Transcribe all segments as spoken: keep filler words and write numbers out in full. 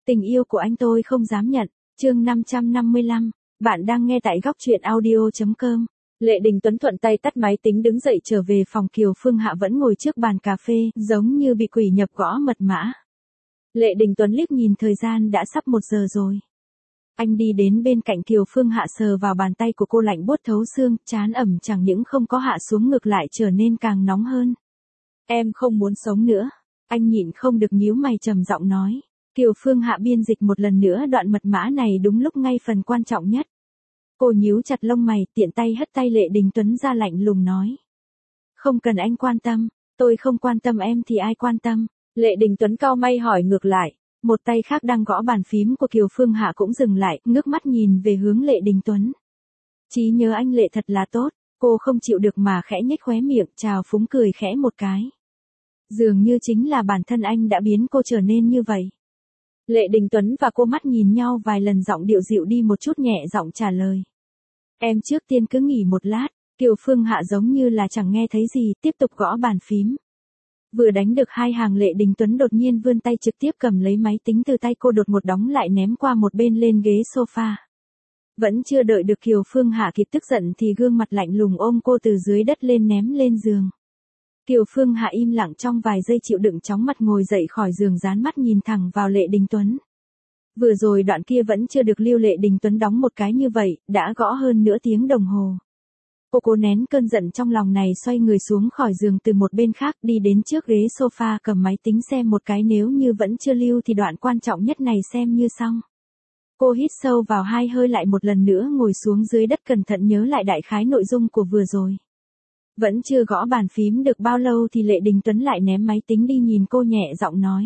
Tình yêu của anh tôi không dám nhận. Chương năm trăm năm mươi lăm. Bạn đang nghe tại góc truyện audio chấm com. Lệ Đình Tuấn thuận tay tắt máy tính đứng dậy trở về phòng. Kiều Phương Hạ vẫn ngồi trước bàn cà phê, giống như bị quỷ nhập gõ mật mã. Lệ Đình Tuấn liếc nhìn thời gian đã sắp một giờ rồi. Anh đi đến bên cạnh Kiều Phương Hạ, sờ vào bàn tay của cô lạnh buốt thấu xương, trán ẩm chẳng những không có hạ xuống ngược lại trở nên càng nóng hơn. Em không muốn sống nữa. Anh nhịn không được nhíu mày trầm giọng nói. Kiều Phương Hạ biên dịch một lần nữa đoạn mật mã này đúng lúc ngay phần quan trọng nhất. Cô nhíu chặt lông mày, tiện tay hất tay Lệ Đình Tuấn ra, lạnh lùng nói. Không cần anh quan tâm, tôi không quan tâm em thì ai quan tâm. Lệ Đình Tuấn cau mày hỏi ngược lại, một tay khác đang gõ bàn phím của Kiều Phương Hạ cũng dừng lại, ngước mắt nhìn về hướng Lệ Đình Tuấn. Trí nhớ anh Lệ thật là tốt, cô không chịu được mà khẽ nhếch khóe miệng, trào phúng cười khẽ một cái. Dường như chính là bản thân anh đã biến cô trở nên như vậy. Lệ Đình Tuấn và cô mắt nhìn nhau vài lần, giọng điệu dịu đi một chút, nhẹ giọng trả lời. Em trước tiên cứ nghỉ một lát. Kiều Phương Hạ giống như là chẳng nghe thấy gì, tiếp tục gõ bàn phím. Vừa đánh được hai hàng, Lệ Đình Tuấn đột nhiên vươn tay trực tiếp cầm lấy máy tính từ tay cô, đột một đóng lại ném qua một bên lên ghế sofa. Vẫn chưa đợi được Kiều Phương Hạ kịp tức giận thì gương mặt lạnh lùng ôm cô từ dưới đất lên ném lên giường. Kiều Phương Hạ im lặng trong vài giây, chịu đựng chóng mặt ngồi dậy khỏi giường, dán mắt nhìn thẳng vào Lệ Đình Tuấn. Vừa rồi đoạn kia vẫn chưa được lưu. Lệ Đình Tuấn đóng một cái như vậy, đã gõ hơn nửa tiếng đồng hồ. Cô cố nén cơn giận trong lòng này, xoay người xuống khỏi giường từ một bên khác, đi đến trước ghế sofa cầm máy tính xem một cái, nếu như vẫn chưa lưu thì đoạn quan trọng nhất này xem như xong. Cô hít sâu vào hai hơi, lại một lần nữa ngồi xuống dưới đất, cẩn thận nhớ lại đại khái nội dung của vừa rồi. Vẫn chưa gõ bàn phím được bao lâu thì Lệ Đình Tuấn lại ném máy tính đi, nhìn cô nhẹ giọng nói.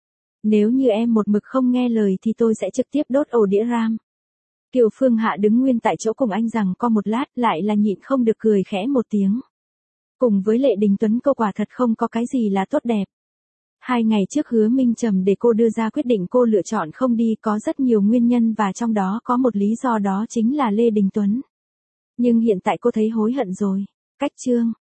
Nếu như em một mực không nghe lời thì tôi sẽ trực tiếp đốt ổ đĩa RAM. Kiều Phương Hạ đứng nguyên tại chỗ cùng anh rằng co một lát, lại là nhịn không được cười khẽ một tiếng. Cùng với Lệ Đình Tuấn, cô quả thật không có cái gì là tốt đẹp. Hai ngày trước Hứa Minh Trầm để cô đưa ra quyết định, cô lựa chọn không đi, có rất nhiều nguyên nhân và trong đó có một lý do, đó chính là Lê Đình Tuấn. Nhưng hiện tại cô thấy hối hận rồi. Cách chương.